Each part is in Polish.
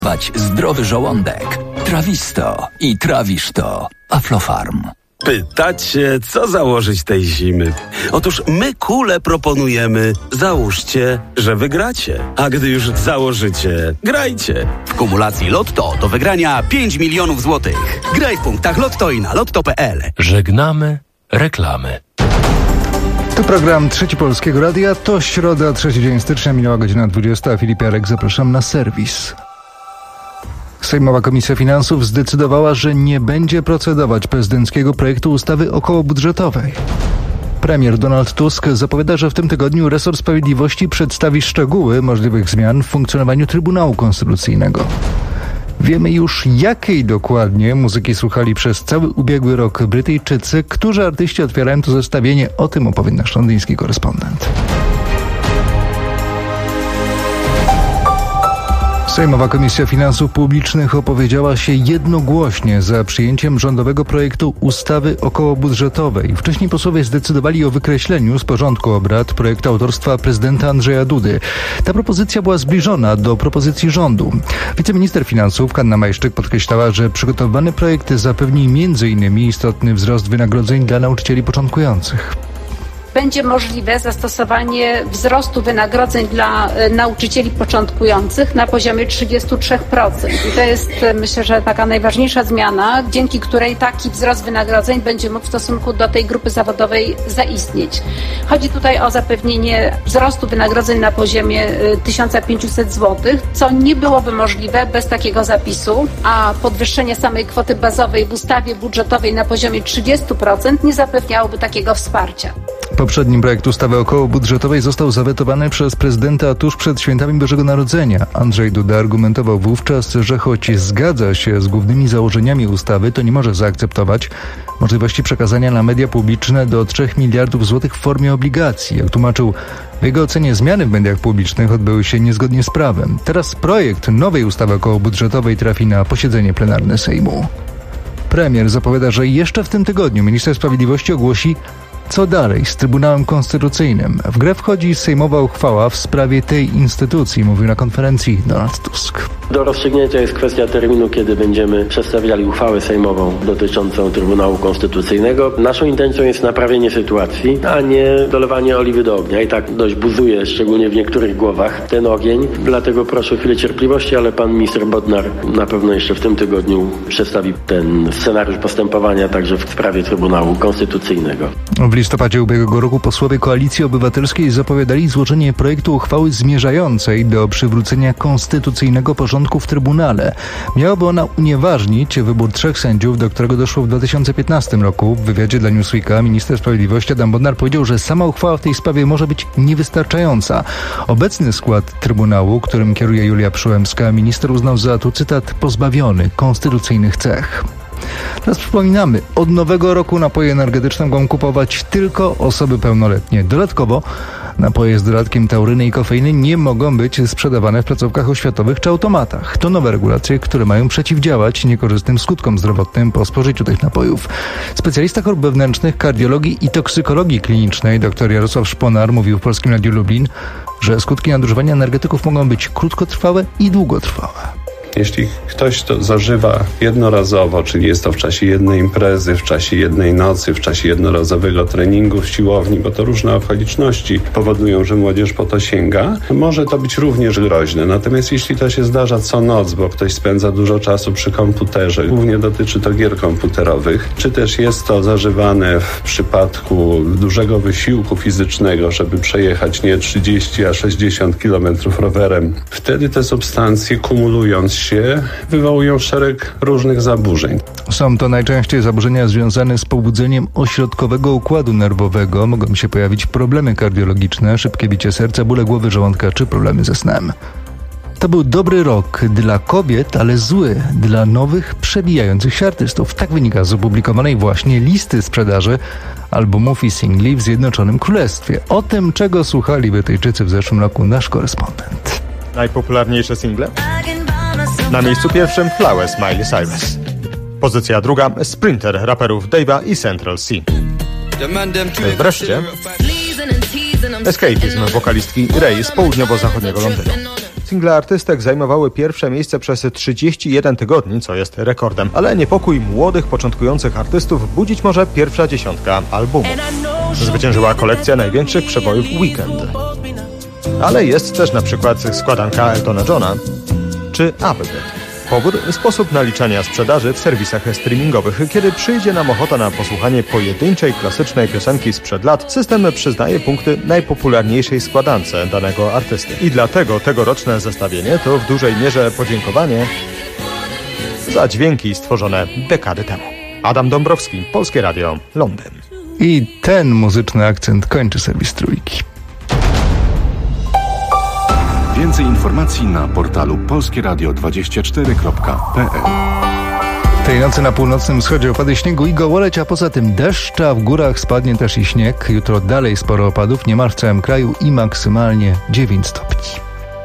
zdrowy żołądek. Trawisto i trawisz to. Aflofarm. Pytacie, co założyć tej zimy? Otóż my kule proponujemy. Załóżcie, że wygracie. A gdy już założycie, grajcie. W kumulacji Lotto do wygrania 5 milionów złotych. Graj w punktach Lotto i na lotto.pl. Żegnamy reklamy. Tu program Trzeci Polskiego Radia. To środa, 3 dzień stycznia, minęła godzina 20. Filip Jarek, zapraszam na serwis. Sejmowa Komisja Finansów zdecydowała, że nie będzie procedować prezydenckiego projektu ustawy okołobudżetowej. Premier Donald Tusk zapowiada, że w tym tygodniu resort sprawiedliwości przedstawi szczegóły możliwych zmian w funkcjonowaniu Trybunału Konstytucyjnego. Wiemy już, jakiej dokładnie muzyki słuchali przez cały ubiegły rok Brytyjczycy, którzy artyści otwierają to zestawienie. O tym opowie nasz londyński korespondent. Sejmowa Komisja Finansów Publicznych opowiedziała się jednogłośnie za przyjęciem rządowego projektu ustawy okołobudżetowej. Wcześniej posłowie zdecydowali o wykreśleniu z porządku obrad projektu autorstwa prezydenta Andrzeja Dudy. Ta propozycja była zbliżona do propozycji rządu. Wiceminister finansów Hanna Majszczyk podkreślała, że przygotowany projekt zapewni m.in. istotny wzrost wynagrodzeń dla nauczycieli początkujących. Będzie możliwe zastosowanie wzrostu wynagrodzeń dla nauczycieli początkujących na poziomie 33%. I to jest, myślę, że taka najważniejsza zmiana, dzięki której taki wzrost wynagrodzeń będzie mógł w stosunku do tej grupy zawodowej zaistnieć. Chodzi tutaj o zapewnienie wzrostu wynagrodzeń na poziomie 1500 zł, co nie byłoby możliwe bez takiego zapisu, a podwyższenie samej kwoty bazowej w ustawie budżetowej na poziomie 30% nie zapewniałoby takiego wsparcia. Poprzedni projekt ustawy okołobudżetowej został zawetowany przez prezydenta tuż przed świętami Bożego Narodzenia. Andrzej Duda argumentował wówczas, że choć zgadza się z głównymi założeniami ustawy, to nie może zaakceptować możliwości przekazania na media publiczne do 3 miliardów złotych w formie obligacji. Jak tłumaczył, w jego ocenie zmiany w mediach publicznych odbyły się niezgodnie z prawem. Teraz projekt nowej ustawy okołobudżetowej trafi na posiedzenie plenarne Sejmu. Premier zapowiada, że jeszcze w tym tygodniu minister sprawiedliwości ogłosi, co dalej z Trybunałem Konstytucyjnym. W grę wchodzi sejmowa uchwała w sprawie tej instytucji, mówił na konferencji Donald Tusk. Do rozstrzygnięcia jest kwestia terminu, kiedy będziemy przedstawiali uchwałę sejmową dotyczącą Trybunału Konstytucyjnego. Naszą intencją jest naprawienie sytuacji, a nie dolewanie oliwy do ognia. I tak dość buzuje, szczególnie w niektórych głowach, ten ogień. Dlatego proszę o chwilę cierpliwości, ale pan minister Bodnar na pewno jeszcze w tym tygodniu przedstawi ten scenariusz postępowania także w sprawie Trybunału Konstytucyjnego. W listopadzie ubiegłego roku posłowie Koalicji Obywatelskiej zapowiadali złożenie projektu uchwały zmierzającej do przywrócenia konstytucyjnego porządku w Trybunale. Miałaby ona unieważnić wybór 3 sędziów, do którego doszło w 2015 roku. W wywiadzie dla Newsweeka minister sprawiedliwości Adam Bodnar powiedział, że sama uchwała w tej sprawie może być niewystarczająca. Obecny skład Trybunału, którym kieruje Julia Przyłębska, minister uznał za, tu cytat, pozbawiony konstytucyjnych cech. Teraz przypominamy, od nowego roku napoje energetyczne mogą kupować tylko osoby pełnoletnie. Dodatkowo napoje z dodatkiem tauryny i kofeiny nie mogą być sprzedawane w placówkach oświatowych czy automatach. To nowe regulacje, które mają przeciwdziałać niekorzystnym skutkom zdrowotnym po spożyciu tych napojów. Specjalista chorób wewnętrznych, kardiologii i toksykologii klinicznej dr Jarosław Szponar mówił w Polskim Radiu Lublin, że skutki nadużywania energetyków mogą być krótkotrwałe i długotrwałe. Jeśli ktoś to zażywa jednorazowo, czyli jest to w czasie jednej imprezy, w czasie jednej nocy, w czasie jednorazowego treningu w siłowni, bo to różne okoliczności powodują, że młodzież po to sięga, może to być również groźne. Natomiast jeśli to się zdarza co noc, bo ktoś spędza dużo czasu przy komputerze, głównie dotyczy to gier komputerowych, czy też jest to zażywane w przypadku dużego wysiłku fizycznego, żeby przejechać nie 30, a 60 km rowerem, wtedy te substancje kumulując się wywołują szereg różnych zaburzeń. Są to najczęściej zaburzenia związane z pobudzeniem ośrodkowego układu nerwowego. Mogą się pojawić problemy kardiologiczne, szybkie bicie serca, bóle głowy, żołądka czy problemy ze snem. To był dobry rok dla kobiet, ale zły dla nowych, przebijających się artystów. Tak wynika z opublikowanej właśnie listy sprzedaży albumów i singli w Zjednoczonym Królestwie. O tym, czego słuchali Brytyjczycy w zeszłym roku, nasz korespondent. Najpopularniejsze single? Na miejscu pierwszym Flowers, Miley Cyrus. Pozycja druga Sprinter raperów Dave'a i Central C. Wreszcie Escapism wokalistki Ray z południowo-zachodniego Londynu. single artystek zajmowały pierwsze miejsce przez 31 tygodni, co jest rekordem. Ale niepokój młodych, początkujących artystów budzić może pierwsza dziesiątka albumu. Zwyciężyła kolekcja największych przebojów Weekend. Ale jest też na przykład składanka Eltona Johna czy Applegate. Powód? Sposób naliczania sprzedaży w serwisach streamingowych. Kiedy przyjdzie nam ochota na posłuchanie pojedynczej, klasycznej piosenki sprzed lat, system przyznaje punkty najpopularniejszej składance danego artysty. I dlatego tegoroczne zestawienie to w dużej mierze podziękowanie za dźwięki stworzone dekady temu. Adam Dąbrowski, Polskie Radio, Londyn. I ten muzyczny akcent kończy serwis Trójki. Więcej informacji na portalu polskieradio24.pl. Tej nocy na północnym wschodzie opady śniegu i gołoleć, a poza tym deszcz, a w górach spadnie też i śnieg. Jutro dalej sporo opadów, niemal w całym kraju i maksymalnie 9 stopni.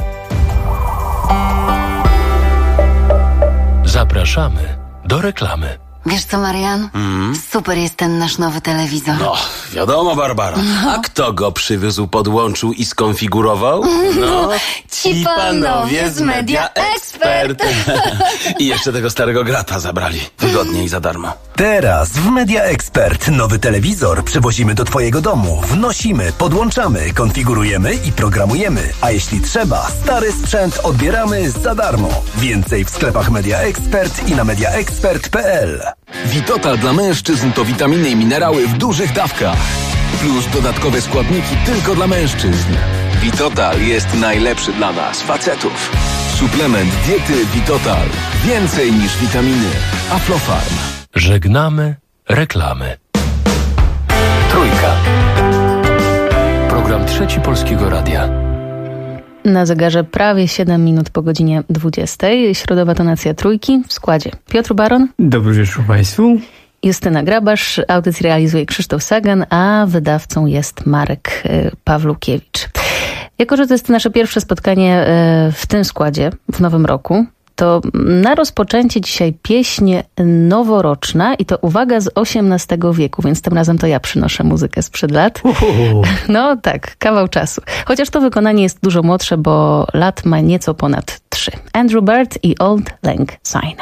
Zapraszamy do reklamy. Wiesz co, Marian? Super jest ten nasz nowy telewizor. No, wiadomo, Barbara. A kto go przywiózł, podłączył i skonfigurował? No, ci panowie z Media Expert. I jeszcze tego starego grata zabrali. Wygodnie i za darmo. Teraz w Media Expert nowy telewizor przywozimy do Twojego domu. Wnosimy, podłączamy, konfigurujemy i programujemy. A jeśli trzeba, stary sprzęt odbieramy za darmo. Więcej w sklepach Media Expert i na mediaexpert.pl. Vitotal dla mężczyzn to witaminy i minerały w dużych dawkach. Plus dodatkowe składniki tylko dla mężczyzn. Vitotal jest najlepszy dla nas, facetów. Suplement diety Vitotal. Więcej niż witaminy. Aflofarm. Żegnamy reklamy. Trójka. Program Trzeci Polskiego Radia. Na zegarze prawie 7 minut po godzinie 20. Środowa tonacja Trójki w składzie Piotr Baron. Dobry wieczór Państwu. Justyna Grabasz, audycję realizuje Krzysztof Sagan, a wydawcą jest Marek Pawlukiewicz. Jako że to jest nasze pierwsze spotkanie w tym składzie w nowym roku, to na rozpoczęcie dzisiaj pieśń noworoczna i to uwaga z XVIII wieku, więc tym razem to ja przynoszę muzykę sprzed lat. No tak, kawał czasu. Chociaż to wykonanie jest dużo młodsze, bo lat ma nieco ponad 3. Andrew Bird i Auld Lang Syne.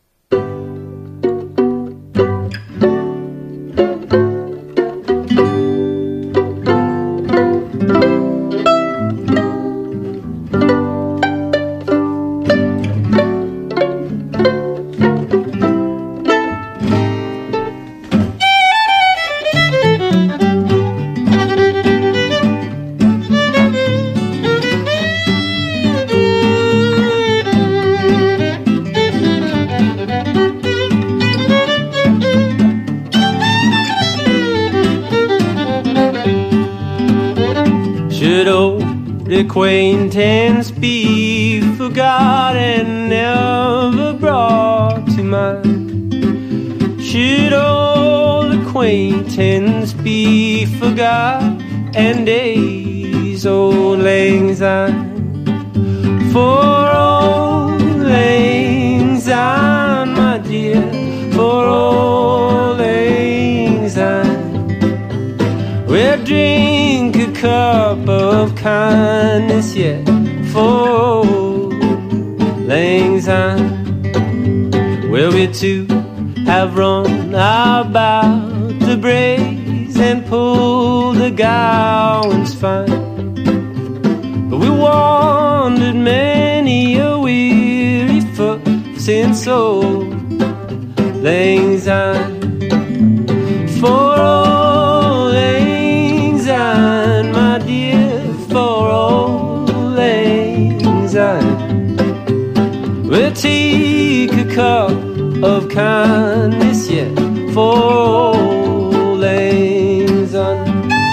Acquaintance be forgotten, never brought to mind? Should old acquaintance be forgot and days old lang syne? For old lang syne, my dear, for old lang syne, we'll drink a cup of kindness yet for lang syne. Where we two have run about the braes and pulled the gowans fine, but we wandered many a weary foot since old lang syne. For old lang syne, my dear, for old lang syne, we'll take a cup of kindness yet for old lang syne.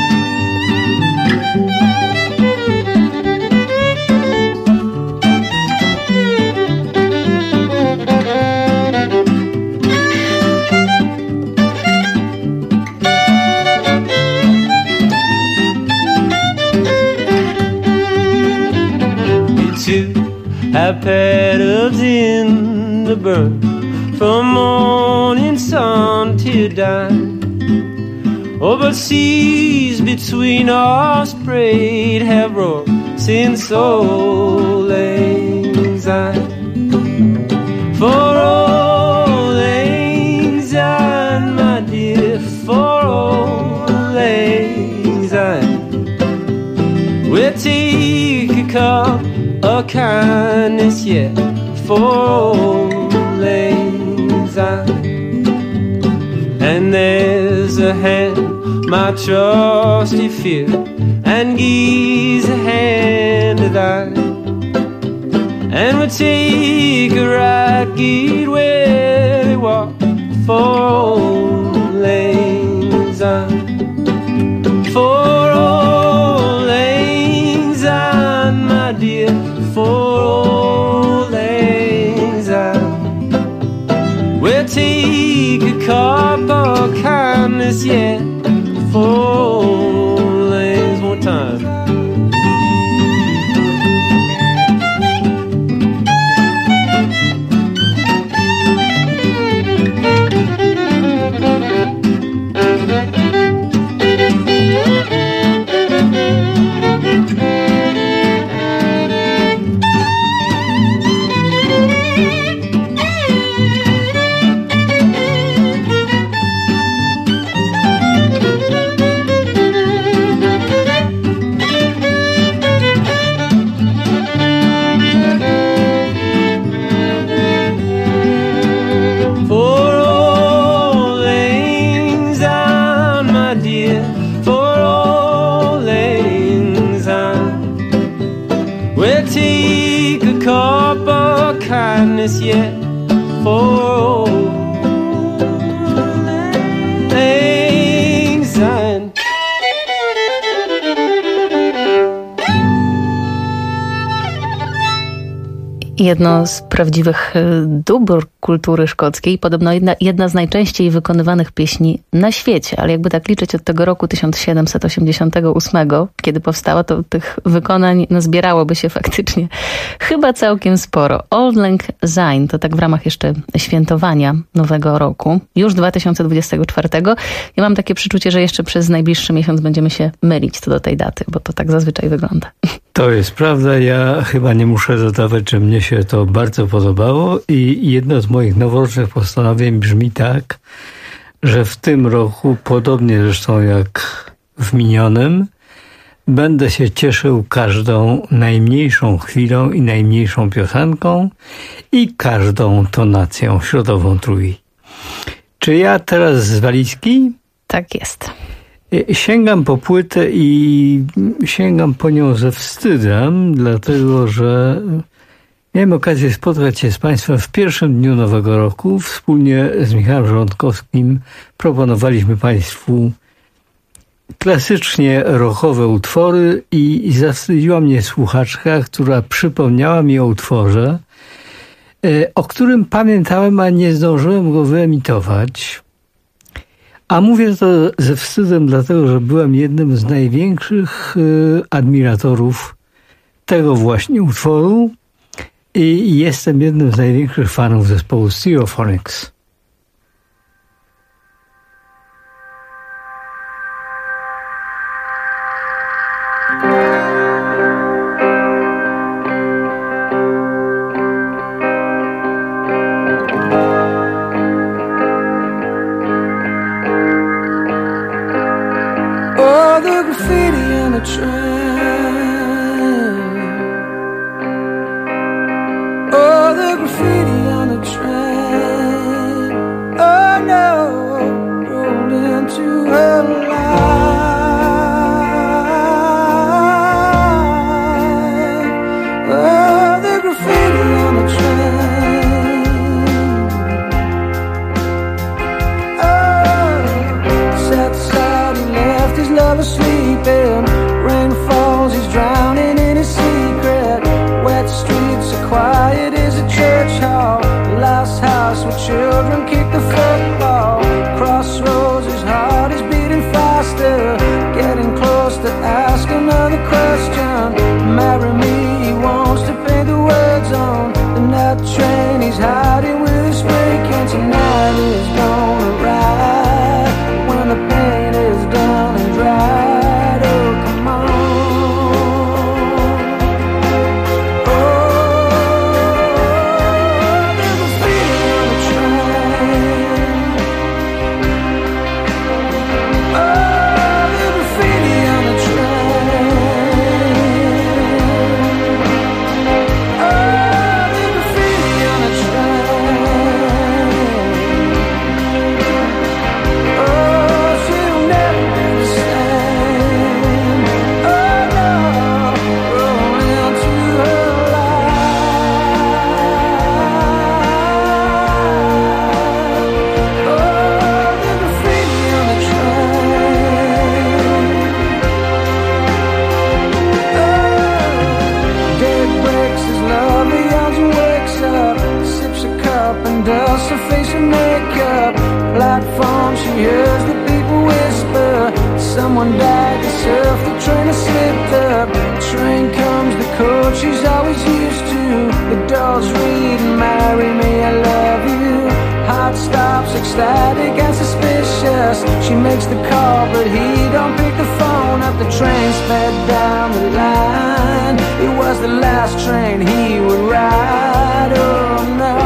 Have paddles in the burn from morning sun till dawn. Oh, but seas between us sprayed have roared since old lang syne. For old lang syne, my dear, for old lang syne. We'll take a cup of kindness, yeah, for old lang syne. And there's a hand my trusty fear, and gives a hand to thine. And we'll take a right gate where they walk for old lang syne. For old lang syne, my dear, for old lang syne. We'll take a cup of kindness, yeah, for old langs. One time. Yet for lang syne. Jedno z prawdziwych dóbr kultury szkockiej, podobno jedna z najczęściej wykonywanych pieśni na świecie, ale jakby tak liczyć od tego roku 1788, kiedy powstała, to tych wykonań zbierałoby się faktycznie chyba całkiem sporo. Auld Lang Syne to tak w ramach jeszcze świętowania Nowego Roku, już 2024. Ja mam takie przeczucie, że jeszcze przez najbliższy miesiąc będziemy się mylić co do tej daty, bo to tak zazwyczaj wygląda. To jest prawda, ja chyba nie muszę dodawać, że mnie się to bardzo podobało i jedno z moich noworocznych postanowień brzmi tak, że w tym roku, podobnie zresztą jak w minionym, będę się cieszył każdą najmniejszą chwilą i najmniejszą piosenką i każdą tonacją środową trój. Czy ja teraz z walizki? Tak jest. Sięgam po płytę i sięgam po nią ze wstydem, dlatego że miałem okazję spotkać się z Państwem w pierwszym dniu Nowego Roku. Wspólnie z Michałem Żołądkowskim proponowaliśmy Państwu klasycznie rockowe utwory i zawstydziła mnie słuchaczka, która przypomniała mi o utworze, o którym pamiętałem, a nie zdążyłem go wyemitować. A mówię to ze wstydem, dlatego że byłem jednym z największych admiratorów tego właśnie utworu i jestem jednym z największych fanów zespołu Stereophonics. Sleeping, rain dust her face with makeup. Platform, she hears the people whisper, someone died, the surf, the train has slipped up. Train comes, the coach she's always used to. The doors read, marry me, I love you. Heart stops, ecstatic and suspicious. She makes the call, but he don't pick the phone up. The train sped down the line. It was the last train he would ride. Oh no.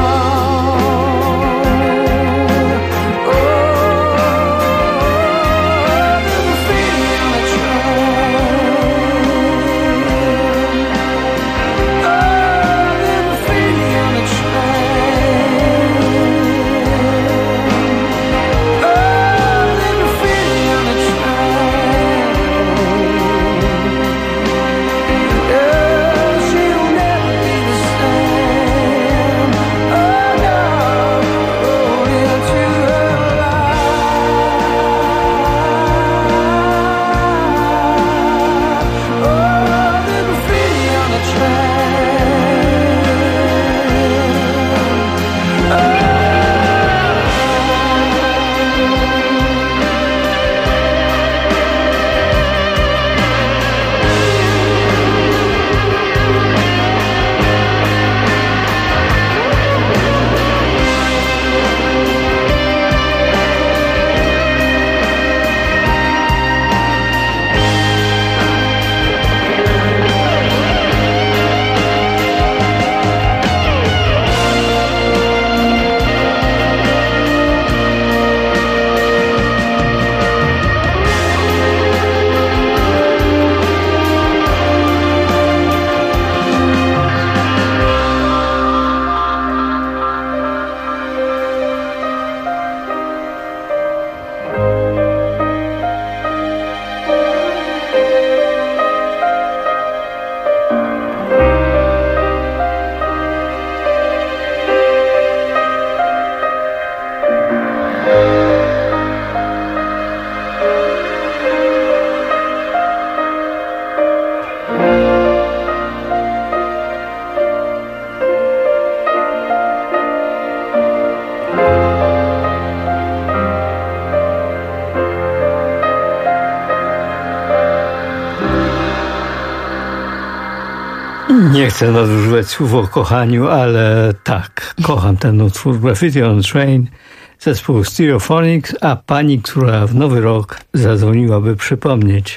Nie chcę nadużywać słów o kochaniu, ale tak, kocham ten utwór Graffiti on the Train, zespół Stereophonics, a pani, która w nowy rok zadzwoniła, by przypomnieć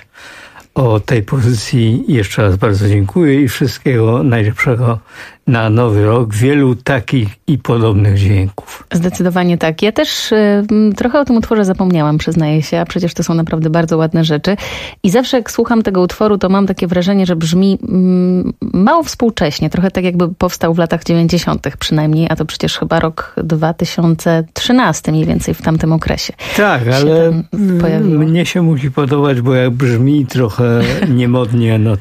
o tej pozycji, jeszcze raz bardzo dziękuję i wszystkiego najlepszego na nowy rok. Wielu takich i podobnych dźwięków. Zdecydowanie tak. Ja też trochę o tym utworze zapomniałam, przyznaję się, a przecież to są naprawdę bardzo ładne rzeczy. I zawsze jak słucham tego utworu, to mam takie wrażenie, że brzmi mało współcześnie. Trochę tak jakby powstał w latach 90. przynajmniej, a to przecież chyba rok 2013 mniej więcej w tamtym okresie. Tak, ale mnie się musi podobać, bo jak brzmi trochę niemodnie, no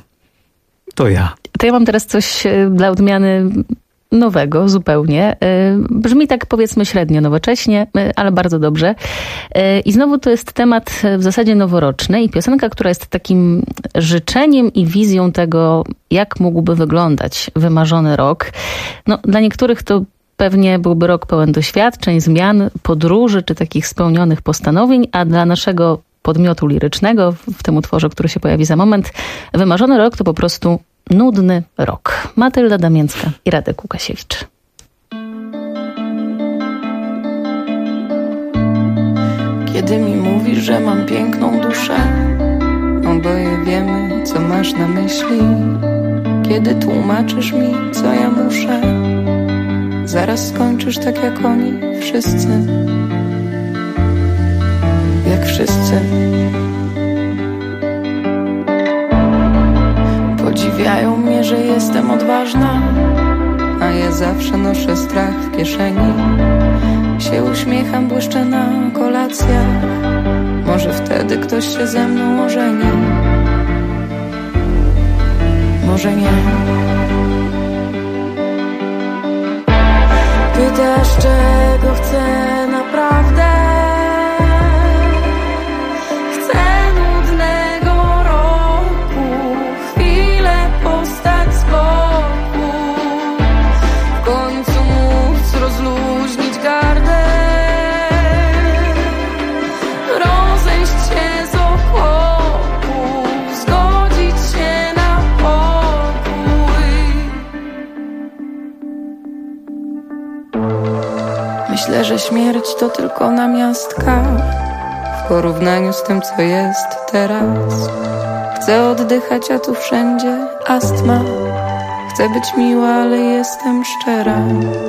to ja. To ja mam teraz coś dla odmiany nowego zupełnie. Brzmi tak powiedzmy średnio nowocześnie, ale bardzo dobrze. I znowu to jest temat w zasadzie noworoczny i piosenka, która jest takim życzeniem i wizją tego, jak mógłby wyglądać wymarzony rok. No, dla niektórych to pewnie byłby rok pełen doświadczeń, zmian, podróży czy takich spełnionych postanowień, a dla naszego podmiotu lirycznego w tym utworze, który się pojawi za moment, wymarzony rok to po prostu nudny rok. Matylda Damięcka i Radek Łukasiewicz. Kiedy mi mówisz, że mam piękną duszę, oboje wiemy, co masz na myśli. Kiedy tłumaczysz mi, co ja muszę, zaraz skończysz tak jak oni wszyscy. Jak wszyscy. Podziwiają mnie, że jestem odważna, a ja zawsze noszę strach w kieszeni. Się uśmiecham, błyszczę na kolacjach, może wtedy ktoś się ze mną ożeni. Może nie. Pytasz, czego chcę naprawdę? Chcę nudnego roku, chwilę postać z boku, w końcu móc rozluźnić Myślę, że śmierć to tylko namiastka w porównaniu z tym, co jest teraz. Chcę oddychać, a tu wszędzie astma. Chcę być miła, ale jestem szczera.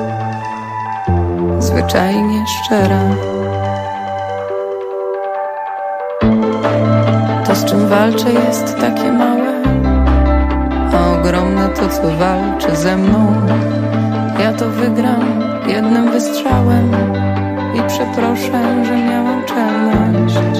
Zwyczajnie szczera. To, z czym walczę, jest takie małe, a ogromne to, co walczy ze mną. Ja to wygram jednym wystrzałem i przeproszę, że miałam czelność.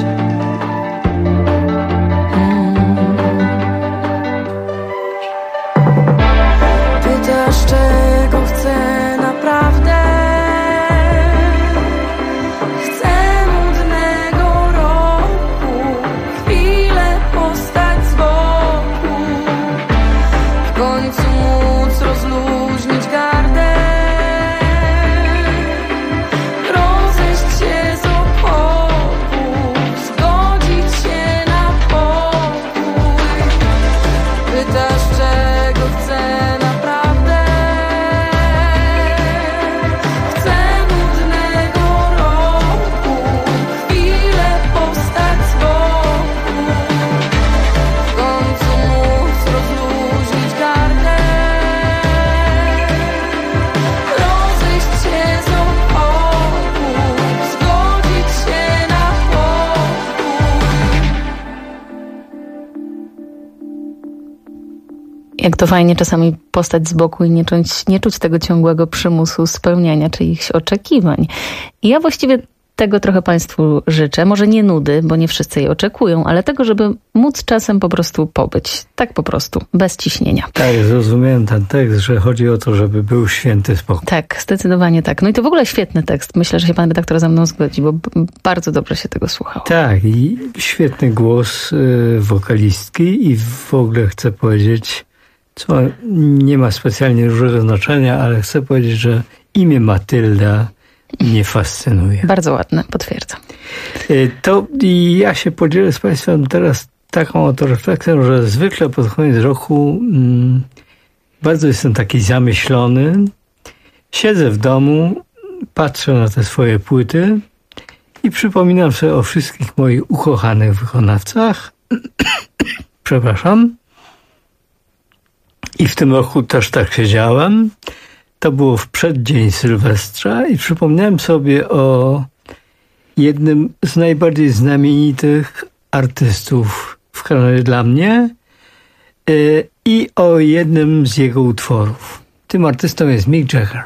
Pytasz, czego chcę naprawdę? Chcę nudnego roku, chwilę postać z boku, w końcu móc rozluźnić gardę, rozejść się z oporu, zgodzić się na pokój. Pytasz, czego chcę naprawdę? Chcę nudnego roku, chwilę postać z boku, w końcu móc rozluźnić gardę, rozejść się z oporu, zgodzić się na pokój. Jak to fajnie czasami postać z boku i nie czuć tego ciągłego przymusu spełniania czyichś oczekiwań. I ja właściwie tego trochę Państwu życzę. Może nie nudy, bo nie wszyscy je oczekują, ale tego, żeby móc czasem po prostu pobyć. Tak po prostu, bez ciśnienia. Tak, zrozumiałem ten tekst, że chodzi o to, żeby był święty spokój. Tak, zdecydowanie tak. No i to w ogóle świetny tekst. Myślę, że się pan redaktor ze mną zgodzi, bo bardzo dobrze się tego słuchało. Tak, i świetny głos wokalistki i w ogóle chcę powiedzieć, co nie ma specjalnie dużego znaczenia, ale chcę powiedzieć, że imię Matylda mnie fascynuje. Bardzo ładne, potwierdzam. To i ja się podzielę z Państwem teraz taką oto refleksją, że zwykle pod koniec roku bardzo jestem taki zamyślony. Siedzę w domu, patrzę na te swoje płyty i przypominam sobie o wszystkich moich ukochanych wykonawcach. Przepraszam. I w tym roku też tak siedziałem. To było w przeddzień Sylwestra i przypomniałem sobie o jednym z najbardziej znamienitych artystów w Kanadzie dla mnie i o jednym z jego utworów. Tym artystą jest Mick Jagger.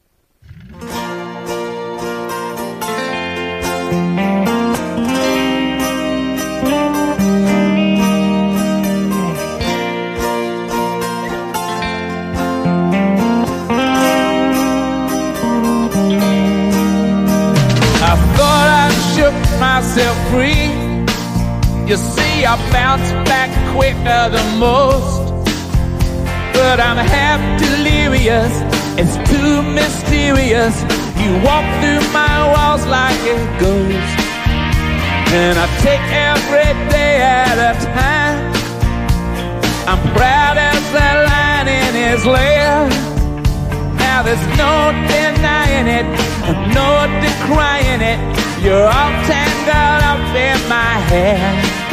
Myself free. You see, I bounce back quicker than most, but I'm half delirious. It's too mysterious. You walk through my walls like a ghost, and I take every day at a time. I'm proud as a lion in his lair. Now there's no denying it, no decrying it. You're all tangled up in my hair.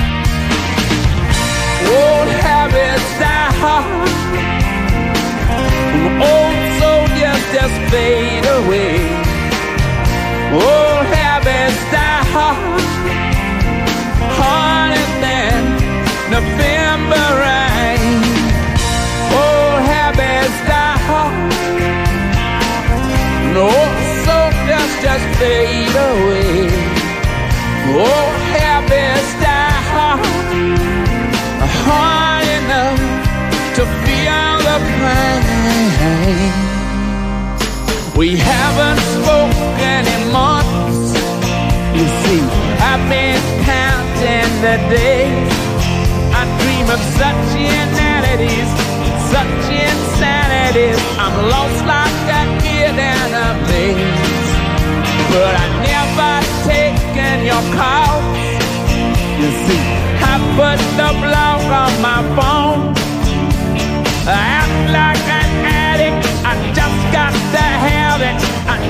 Old habits die hard. Old soldiers just fade away. Old habits die hard. Harder than November rain. Old habits die hard. No soldiers just fade away. Old habits die hard enough to feel the pain. We haven't spoken in months. You see, I've been counting the days. I dream of such inanities, such insanities. I'm lost like a kid in a maze. But I never taken your calls. You see, I put the blog on my phone. I act like an addict, I just got to have it. I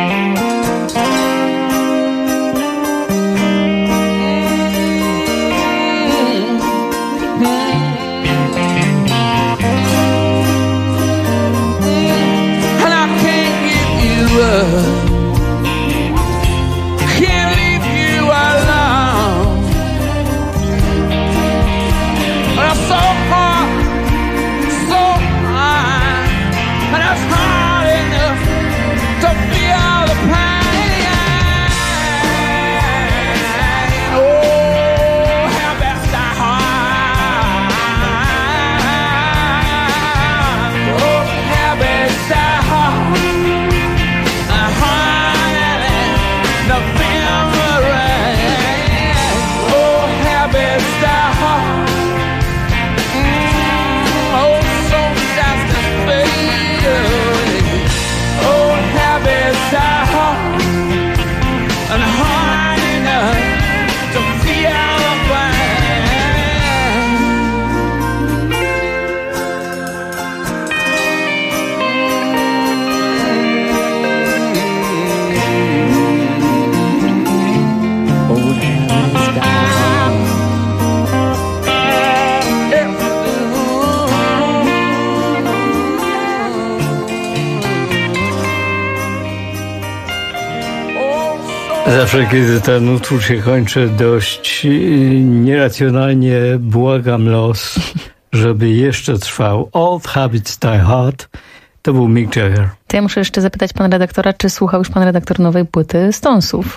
Zawsze, kiedy ten utwór się kończy, dość nieracjonalnie błagam los, żeby jeszcze trwał. Old Habits Die Hard. To był Mick Jagger. To ja muszę jeszcze zapytać pana redaktora, czy słuchał już pan redaktor nowej płyty Stonesów?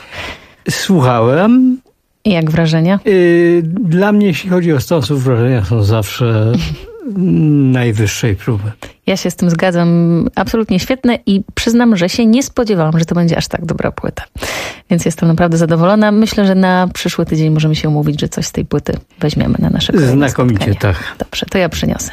Słuchałem. I jak wrażenia? Dla mnie, jeśli chodzi o Stonesów, wrażenia są zawsze najwyższej próby. Ja się z tym zgadzam. Absolutnie świetne i przyznam, że się nie spodziewałam, że to będzie aż tak dobra płyta. Więc jestem naprawdę zadowolona. Myślę, że na przyszły tydzień możemy się umówić, że coś z tej płyty weźmiemy na nasze kolejne znakomicie, spotkanie. tak. Dobrze, to ja przyniosę.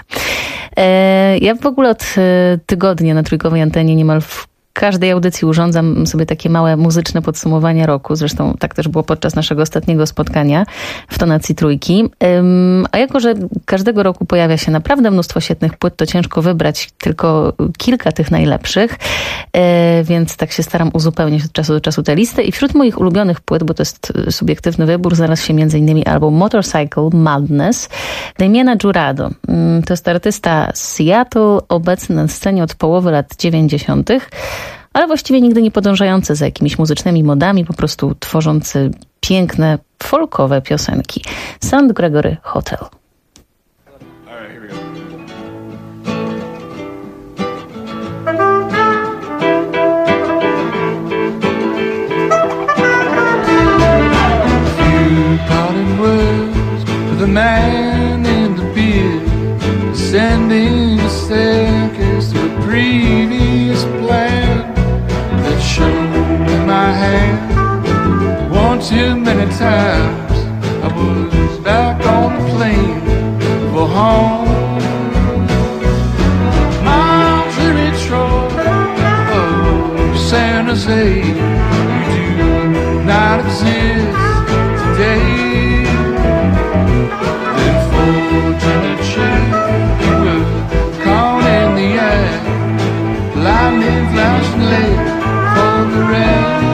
Ja w ogóle od tygodnia na Trójkowej Antenie niemal w każdej audycji urządzam sobie takie małe muzyczne podsumowania roku. Zresztą tak też było podczas naszego ostatniego spotkania w tonacji Trójki. A jako, że każdego roku pojawia się naprawdę mnóstwo świetnych płyt, to ciężko wybrać tylko kilka tych najlepszych. Więc tak się staram uzupełnić od czasu do czasu tę listę. I wśród moich ulubionych płyt, bo to jest subiektywny wybór, znalazł się m.in. album Motorcycle Madness Damiana Jurado. To jest artysta z Seattle, obecny na scenie od połowy lat 90., ale właściwie nigdy nie podążający za jakimiś muzycznymi modami, po prostu tworzący piękne, folkowe piosenki. St. Gregory Hotel. The man in the beard, sending a staircase to a previous plan that showed me my hand. One too many times I was back on the plane for home. Miles in Detroit, oh, San Jose, you do not exist today. Fortunate ship, you were caught in the act, lightning flashing late for the rain.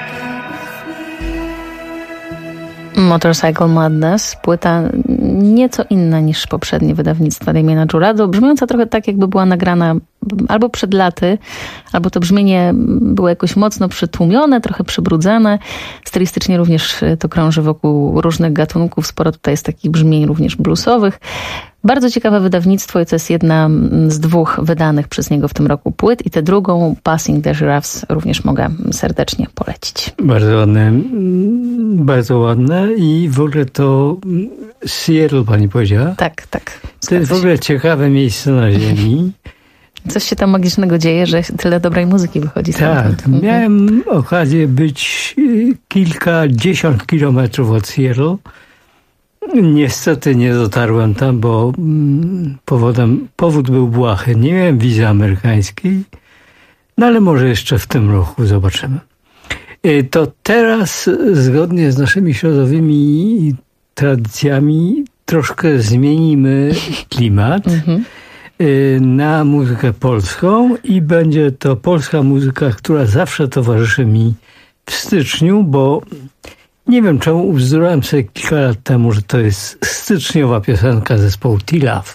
Motorcycle Madness, płyta nieco inna niż poprzednie wydawnictwa Damiana Jurado, brzmiąca trochę tak, jakby była nagrana albo przed laty, albo to brzmienie było jakoś mocno przytłumione, trochę przybrudzane. Stylistycznie również to krąży wokół różnych gatunków. Sporo tutaj jest takich brzmień również bluesowych. Bardzo ciekawe wydawnictwo i to jest jedna z 2 wydanych przez niego w tym roku płyt i tę drugą, Passing the Giraffes, również mogę serdecznie polecić. Bardzo ładne i w ogóle to Seattle pani powiedziała? Tak, tak. To jest w ogóle ciekawe miejsce na ziemi. Coś się tam magicznego dzieje, że tyle dobrej muzyki wychodzi. Tak, miałem okazję być kilkadziesiąt kilometrów od Seattle. Niestety nie dotarłem tam, bo powód był błahy. Nie miałem wizy amerykańskiej, no ale może jeszcze w tym roku zobaczymy. To teraz, zgodnie z naszymi środowymi tradycjami, troszkę zmienimy klimat na muzykę polską i będzie to polska muzyka, która zawsze towarzyszy mi w styczniu, bo nie wiem czemu ubzdurałem sobie kilka lat temu, że to jest styczniowa piosenka zespołu T-Love.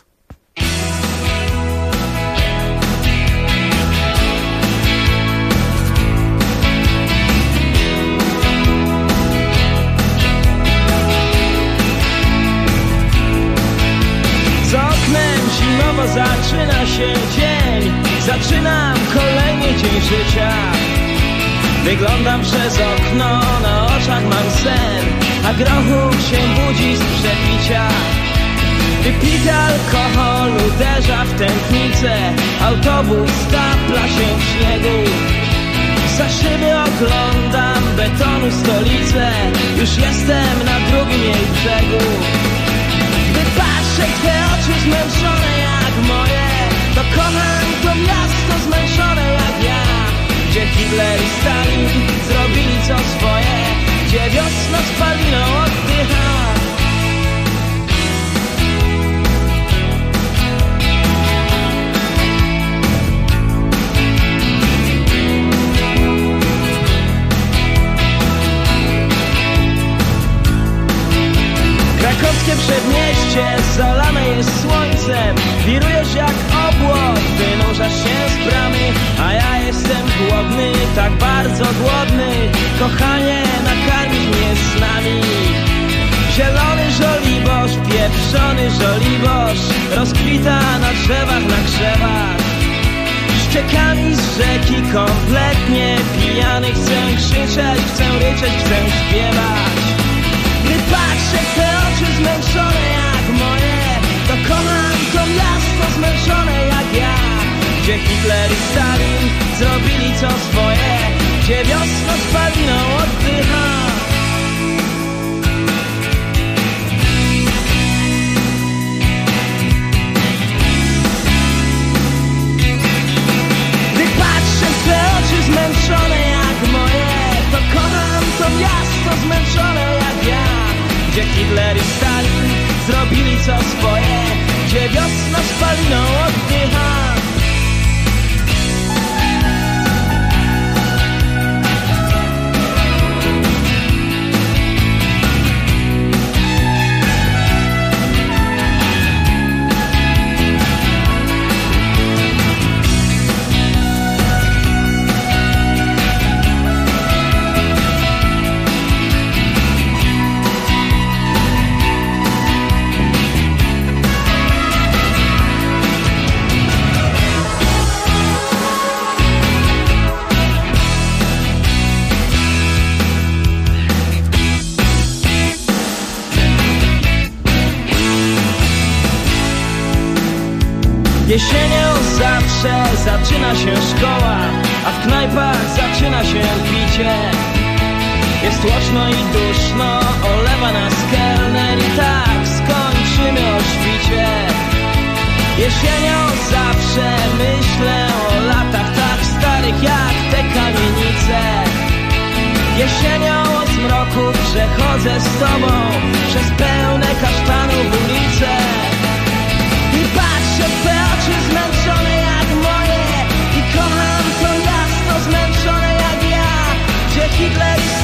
Z oknem zimowo zaczyna się dzień, zaczynam kolejny dzień życia. Wyglądam przez okno, na oczach mam sen, a grochu się budzi z przepicia. Wypity alkohol uderza w tętnicę, autobus stapla się w śniegu. Za szyby oglądam betonu stolicę, już jestem na drugim jej brzegu. Gdy patrzę w te oczy zmęczone jak moje, to kocham to miasto zmęczone jak ja. Gdzie Hitler i Stalin zrobili co swoje, gdzie wiosna spaliną oddycha. Krakowskie przedmieście zalane jest słońcem, wirujesz jak obłok, wynurzasz się z bramy, a ja jestem głodny, tak bardzo głodny. Kochanie, nakarmisz mnie snami. Zielony żoliborz, pieprzony żoliborz rozkwita na drzewach, na krzewach. Ściekami z rzeki kompletnie pijany, chcę krzyczeć, chcę ryczeć, chcę śpiewać. Gdy patrzę w te oczy zmęczone jak moje, to kocham to miasto zmęczone jak ja. Gdzie Hitler i Stalin zrobili co swoje, gdzie wiosna spaliną oddycha. Gdy patrzę w te oczy zmęczone jak moje, to kocham to miasto zmęczone jak ja. Gdzie Hitler i Stalin zrobili co swoje, gdzie wiosna spaliną oddycha. Jesienią zawsze zaczyna się szkoła, a w knajpach zaczyna się picie. Jest tłoczno i duszno, olewa nas kelner i tak skończymy o świcie. Jesienią zawsze myślę o latach tak starych jak te kamienice. Jesienią od zmroku przechodzę z tobą przez pełne kasztanów ulice. I patrzę w te oczy zmęczone jak moje i kocham to miasto zmęczone jak ja. Gdzie Hitler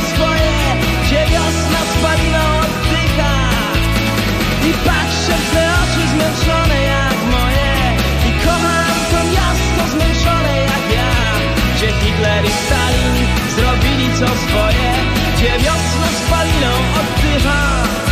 swoje, gdzie wiosna spaliną oddycha. I patrzę w te oczy zmęczone jak moje i kocham to miasto zmęczone jak ja, gdzie Hitler i Stalin zrobili co swoje, gdzie wiosna spaliną oddycha.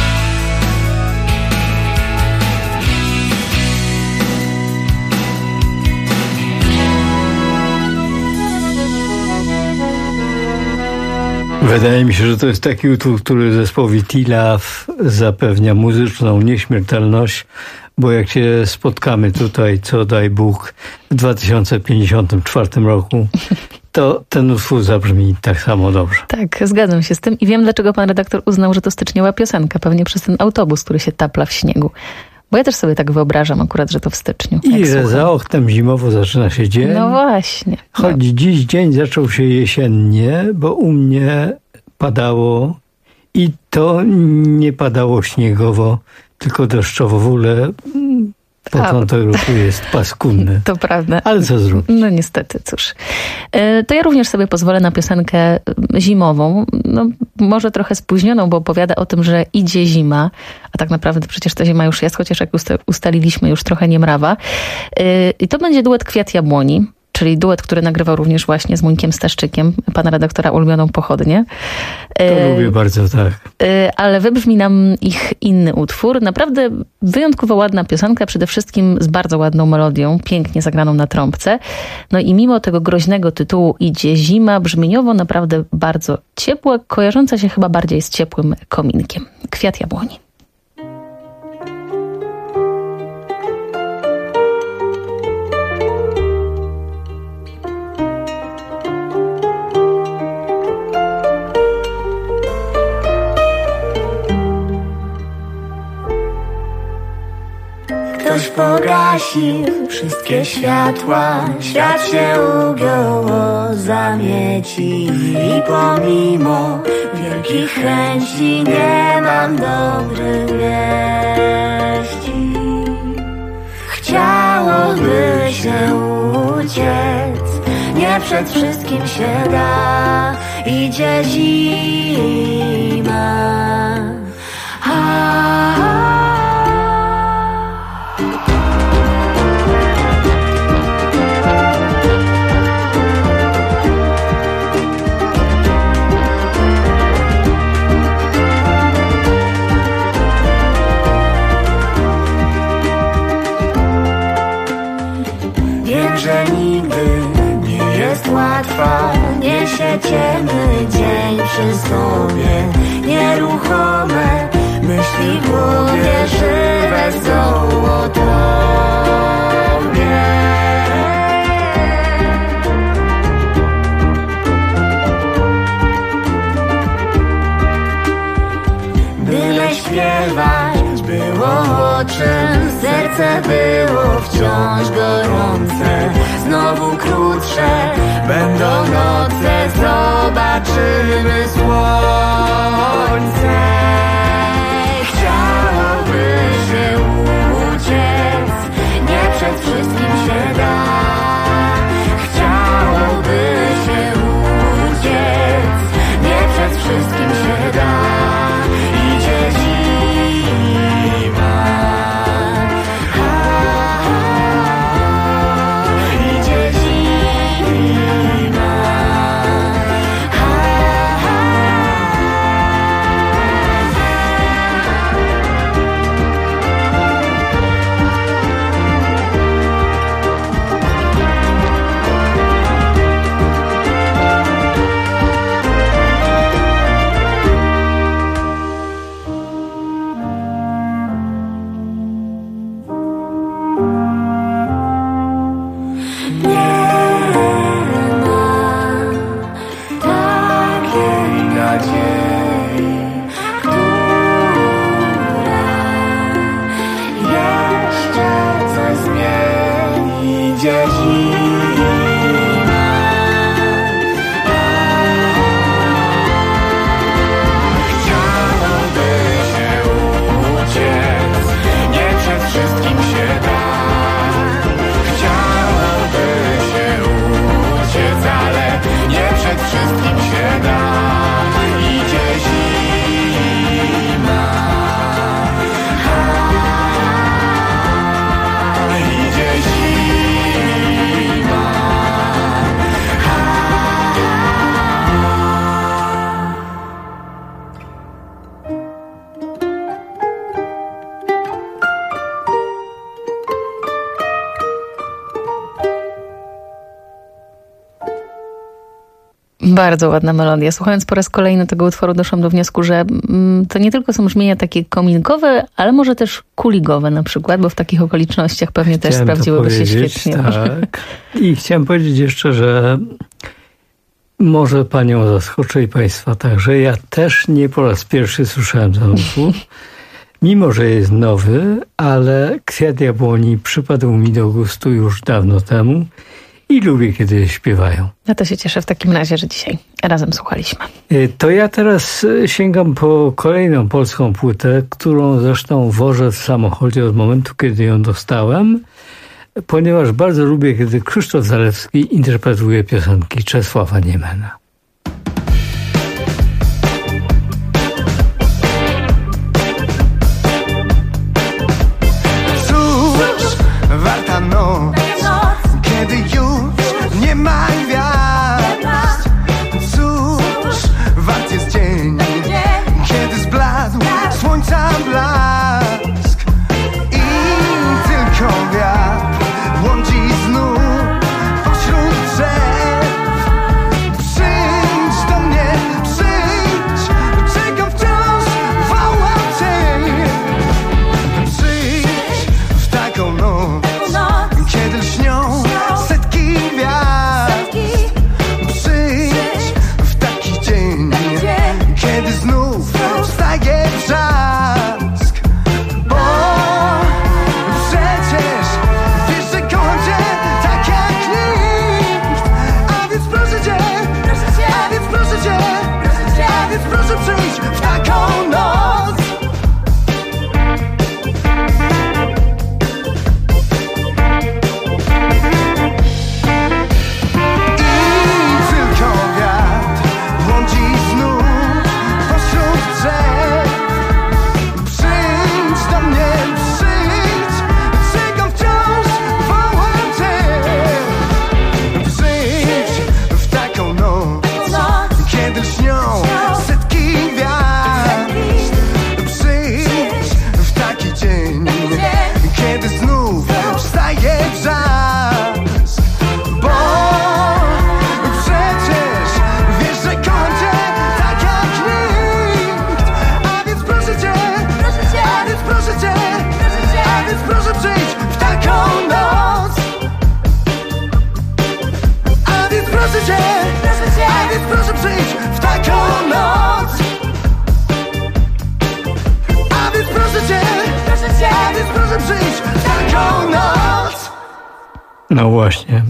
Wydaje mi się, że to jest taki utwór, który zespołowi T-Love zapewnia muzyczną nieśmiertelność, bo jak się spotkamy tutaj, co daj Bóg, w 2054 roku, to ten utwór zabrzmi tak samo dobrze. Tak, zgadzam się z tym i wiem, dlaczego pan redaktor uznał, że to styczniowa piosenka, pewnie przez ten autobus, który się tapla w śniegu. Bo ja też sobie tak wyobrażam akurat, że to w styczniu. I że za oknem zimowo zaczyna się dzień. No właśnie. Choć dziś dzień zaczął się jesiennie, bo u mnie padało i to nie padało śniegowo, tylko deszczowo. W ogóle początek roku jest paskudny. To prawda. Ale co zrobić? No niestety, cóż. To ja również sobie pozwolę na piosenkę zimową. No, może trochę spóźnioną, bo opowiada o tym, że idzie zima, a tak naprawdę przecież ta zima już jest, chociaż jak ustaliliśmy, już trochę nie mrawa. I to będzie duet Kwiat Jabłoni, czyli duet, który nagrywał również właśnie z Mońkiem Staszczykiem, pana redaktora ulubioną pochodnię. To lubię bardzo, tak. Ale wybrzmi nam ich inny utwór. Naprawdę wyjątkowo ładna piosenka, przede wszystkim z bardzo ładną melodią, pięknie zagraną na trąbce. No i mimo tego groźnego tytułu Idzie zima, brzmieniowo naprawdę bardzo ciepła, kojarząca się chyba bardziej z ciepłym kominkiem. Kwiat Jabłoni. Ktoś pogasił wszystkie światła, świat się ugiął o zamieci i pomimo wielkich chęci nie mam dobrych wieści. Chciałoby się uciec, nie przed wszystkim się da, idzie zima. Że nigdy nie jest łatwa, niesie ciemny dzień przy sobie, nieruchome myśli w głowie, żywe złoto mnie. Byle śpiewać było o czym, serce było wciąż gorące. Znowu krótsze będą noce, zobaczymy słońce. Chciałoby się uciec, nie przed wszystkim się da. Chciałoby się uciec, nie przed wszystkim się da. Idzie zima. Wszystkim się da. Bardzo ładna melodia. Słuchając po raz kolejny tego utworu, doszłam do wniosku, że to nie tylko są brzmienia takie kominkowe, ale może też kuligowe na przykład, bo w takich okolicznościach pewnie też sprawdziłyby się świetnie. Tak. I chciałem powiedzieć jeszcze, że może panią zaskoczę i państwa także. Ja też nie po raz pierwszy słyszałem ten utwór. Mimo że jest nowy, ale Kwiat Jabłoni przypadł mi do gustu już dawno temu i lubię, kiedy śpiewają. No to się cieszę w takim razie, że dzisiaj razem słuchaliśmy. To ja teraz sięgam po kolejną polską płytę, którą zresztą wożę w samochodzie od momentu, kiedy ją dostałem, ponieważ bardzo lubię, kiedy Krzysztof Zalewski interpretuje piosenki Czesława Niemena. Warta noc, kiedy już nie ma gwiazd. Cóż, wart jest dzień, kiedy zbladł słońca blask. I tylko wiatr łączy znów pośród drzew. Przyjdź do mnie, przyjdź, czekam wciąż, wołam cię. Przyjdź w taką noc, kiedy lśnią setki gwiazd. Przyjdź w taki dzień, kiedy znów wstaje wrzask. Bo przecież wiesz, że kończę tak jak nikt. A więc proszę cię, a więc proszę cię, a więc proszę przyjdź w taką noc. No właśnie.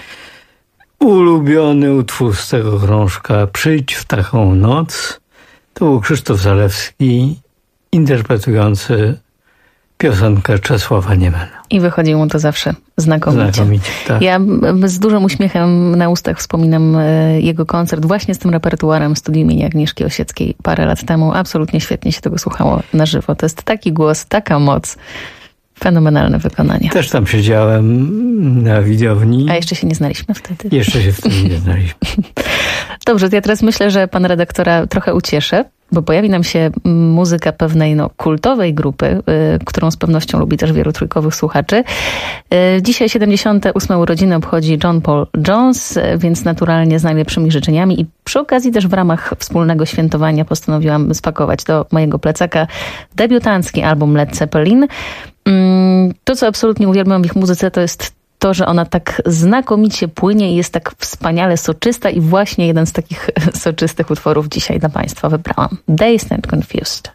Ulubiony utwór z tego krążka Przyjdź w taką noc to był Krzysztof Zalewski interpretujący piosenkę Czesława Niemena. I wychodzi mu to zawsze znakomicie. Tak. Ja z dużym uśmiechem na ustach wspominam jego koncert właśnie z tym repertuarem Studium imienia Agnieszki Osieckiej parę lat temu. Absolutnie świetnie się tego słuchało na żywo. To jest taki głos, taka moc. Fenomenalne wykonanie. Też tam siedziałem na widowni. A jeszcze się nie znaliśmy wtedy? Jeszcze się wtedy nie znaliśmy. Dobrze, to ja teraz myślę, że pan redaktora trochę ucieszę, bo pojawi nam się muzyka pewnej kultowej grupy, którą z pewnością lubi też wielu trójkowych słuchaczy. Dzisiaj 78 urodziny obchodzi John Paul Jones, więc naturalnie z najlepszymi życzeniami i przy okazji też w ramach wspólnego świętowania postanowiłam spakować do mojego plecaka debiutancki album Led Zeppelin. To, co absolutnie uwielbiam w ich muzyce, to jest to, że ona tak znakomicie płynie i jest tak wspaniale soczysta i właśnie jeden z takich soczystych utworów dzisiaj dla państwa wybrałam. Dazed and Confused.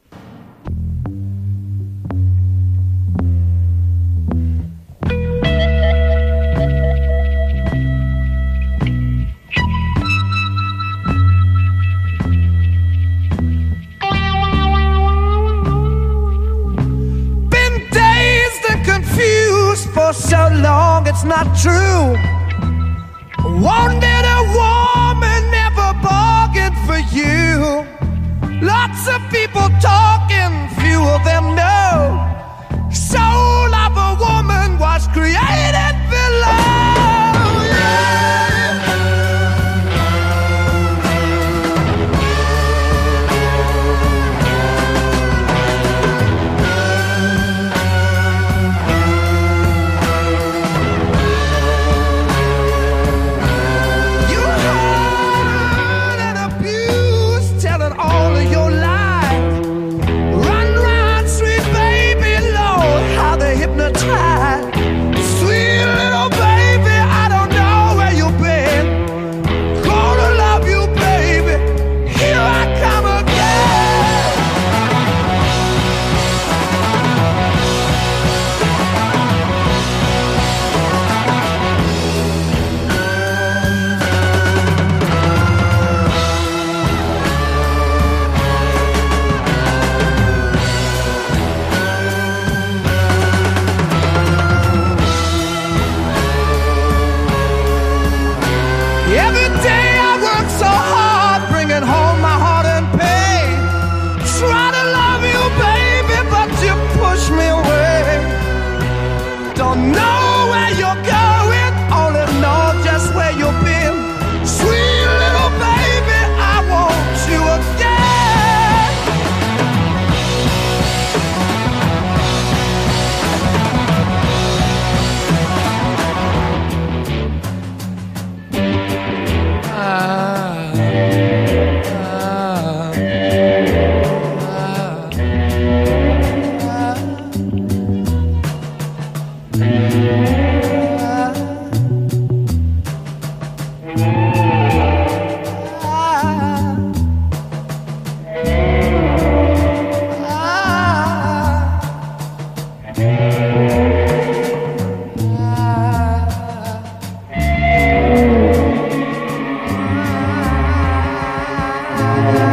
For so long it's not true. Wanted a woman, never bargained for you. Lots of people talking, few of them know. Soul of a woman was created below.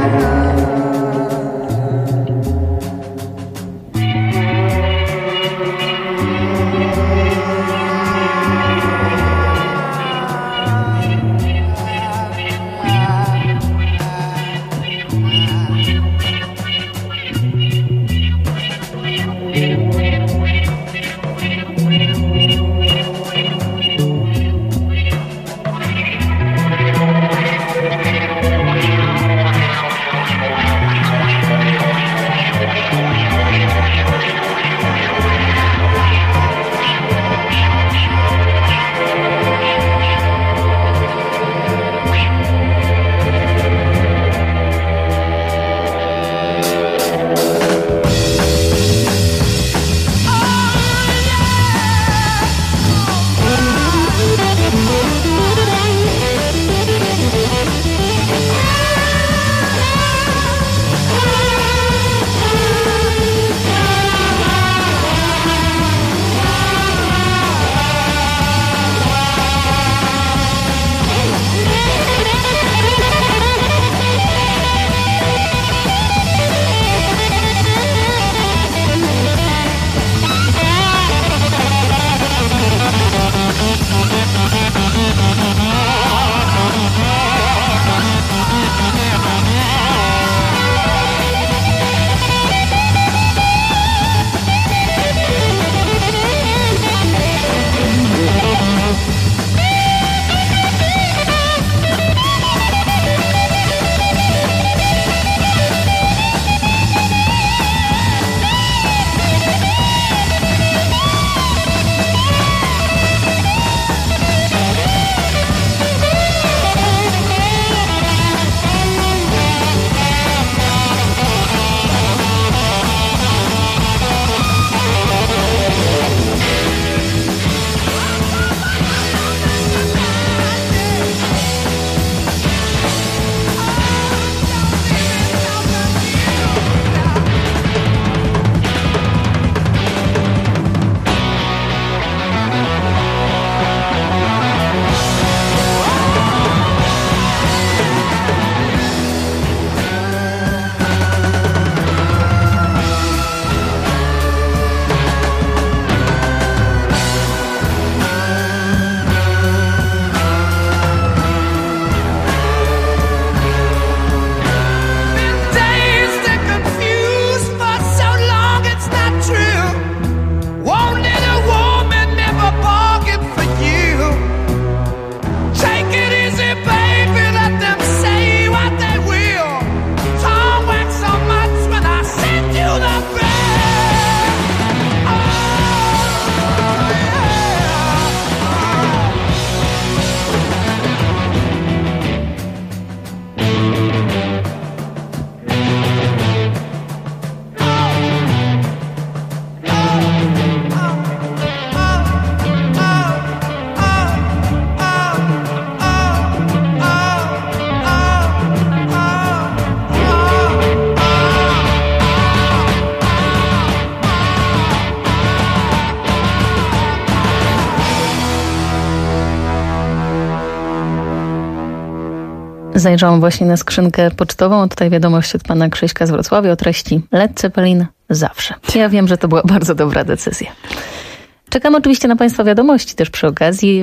Zajrzałam właśnie na skrzynkę pocztową. Tutaj wiadomość od pana Krzyśka z Wrocławia o treści Led Zeppelin zawsze. Ja wiem, że to była bardzo dobra decyzja. Czekam oczywiście na państwa wiadomości też przy okazji.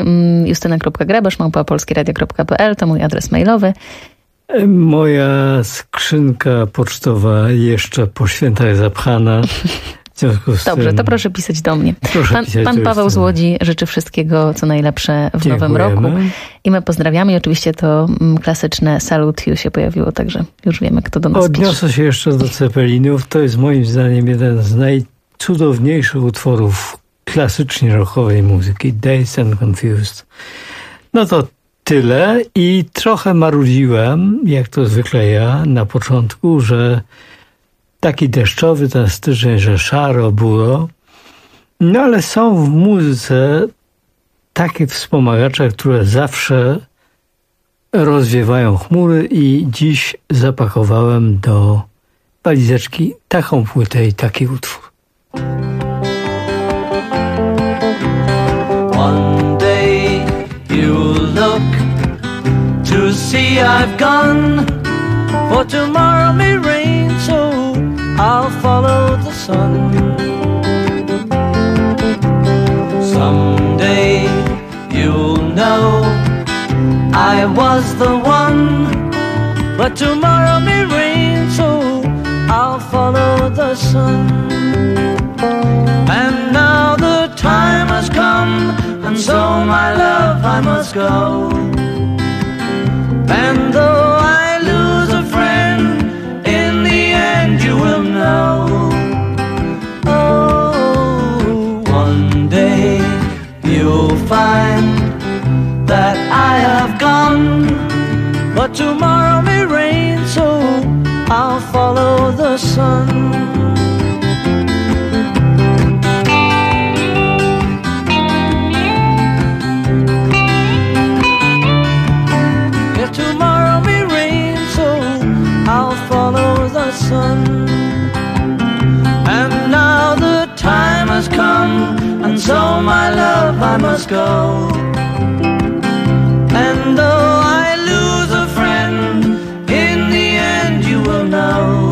justyna.grabasz@polskieradio.pl to mój adres mailowy. Moja skrzynka pocztowa jeszcze po świętach zapchana. Dobrze, to proszę pisać do mnie. Pan Paweł z Łodzi życzy wszystkiego, co najlepsze w nowym roku. I my pozdrawiamy. I oczywiście to klasyczne Salute You się pojawiło, także już wiemy, kto do nas Odniosę się jeszcze do Zeppelinów. To jest moim zdaniem jeden z najcudowniejszych utworów klasycznie rockowej muzyki. Dazed and Confused. No to tyle. I trochę marudziłem, jak to zwykle ja, na początku, że taki deszczowy ten styczeń, że szaro, buro. No ale są w muzyce takie wspomagacze, które zawsze rozwiewają chmury i dziś zapakowałem do walizeczki taką płytę i taki utwór. One day you'll look to see I've gone, for tomorrow sun. Someday you'll know I was the one, but tomorrow may rain, so I'll follow the sun. And now the time has come, and so my love I must go. And though I lose a friend, in the end you will know. Oh, one day you'll find that I have gone, but tomorrow may rain, so I'll follow the sun. Yeah, tomorrow may rain, so I'll follow the sun. And now the time has come, and so my love I must go. And though I lose a friend, in the end you will know.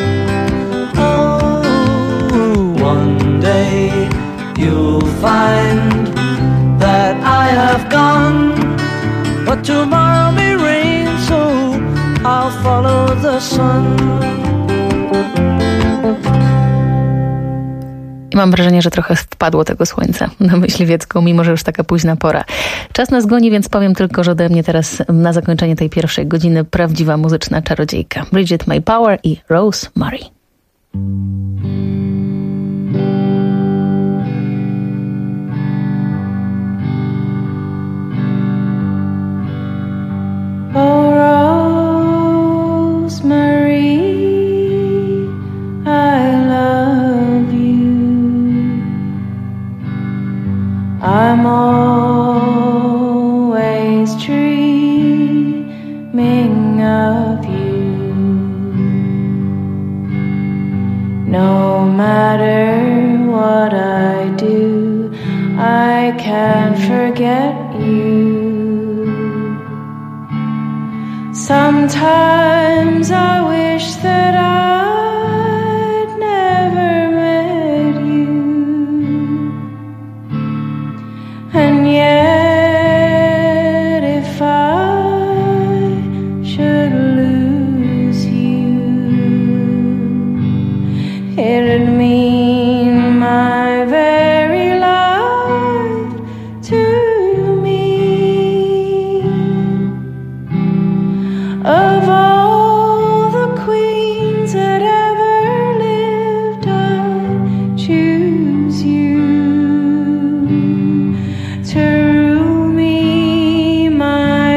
Oh, one day you'll find that I have gone, but tomorrow may rain, so I'll follow the sun. I mam wrażenie, że trochę wpadło tego słońca na Myśliwiecką, mimo że już taka późna pora. Czas nas goni, więc powiem tylko, że ode mnie teraz na zakończenie tej pierwszej godziny prawdziwa muzyczna czarodziejka. Bridget Maypower i Rose Murray. Oh, Rosemary, I love you. I'm always dreaming of you. No matter what I do, I can't forget you. Sometimes I wish that I'd never met you, and yet if I should lose you, it'd mean my very life to me. Of all the queens that ever lived, I'd choose you to rule me, my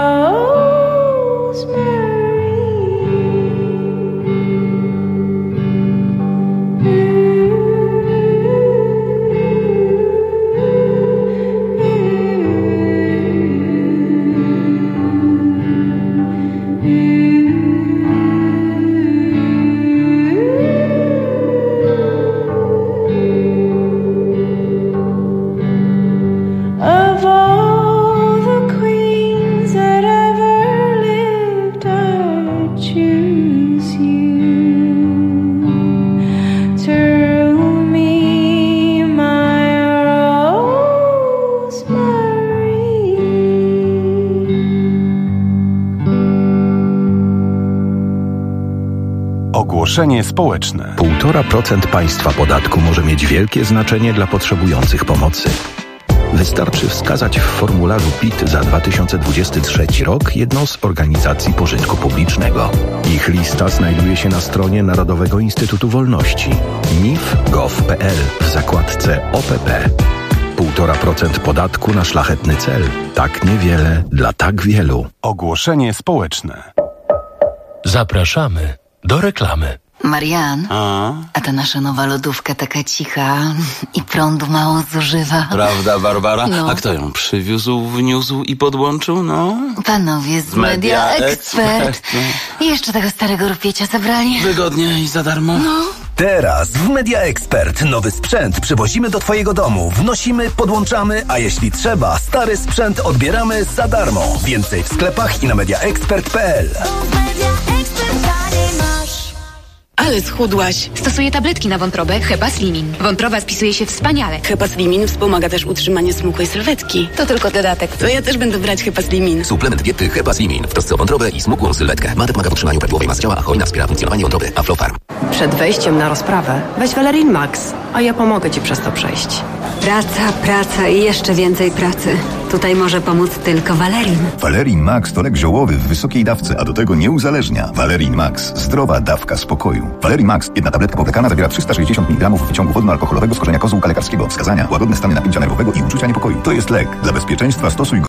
Of all the queens that ever lived, I'd choose you to rule me, my Rosemary. Ogłoszenie społeczne. 1,5% państwa podatku może mieć wielkie znaczenie dla potrzebujących pomocy. Wystarczy wskazać w formularzu PIT za 2023 rok jedną z organizacji pożytku publicznego. Ich lista znajduje się na stronie Narodowego Instytutu Wolności nif.gov.pl w zakładce OPP. 1,5% podatku na szlachetny cel. Tak niewiele dla tak wielu. Ogłoszenie społeczne. Zapraszamy do reklamy. Marian, a ta nasza nowa lodówka taka cicha i prądu mało zużywa. Prawda, Barbara? No. A kto ją przywiózł, wniósł i podłączył? No, panowie z Media Expert. I jeszcze tego starego rupiecia zabrali. Wygodnie i za darmo. No. Teraz w Media Expert nowy sprzęt przywozimy do twojego domu. Wnosimy, podłączamy, a jeśli trzeba, stary sprzęt odbieramy za darmo. Więcej w sklepach i na mediaexpert.pl. A Ale schudłaś. Stosuję tabletki na wątrobę Hepaslimin. Wątroba spisuje się wspaniale. Hepaslimin wspomaga też utrzymanie smukłej sylwetki. To tylko dodatek. To ja też będę brać Hepaslimin. Suplement diety Hepaslimin w trosce o wątrobę i smukłą sylwetkę. Ma pomaga w utrzymaniu prawidłowej masy ciała, a hojna wspiera funkcjonowanie wątroby. Aflofarm. Przed wejściem na rozprawę weź Valerin Max, a ja pomogę ci przez to przejść. Praca i jeszcze więcej pracy. Tutaj może pomóc tylko Valerin. Valerin Max to lek ziołowy w wysokiej dawce, a do tego nie uzależnia. Valerin Max. Zdrowa dawka spokoju. Valerin Max. Jedna tabletka powlekana zawiera 360 mg wyciągu wodno-alkoholowego z korzenia kozłka lekarskiego. Wskazania: łagodne stany napięcia nerwowego i uczucia niepokoju. To jest lek. Dla bezpieczeństwa stosuj go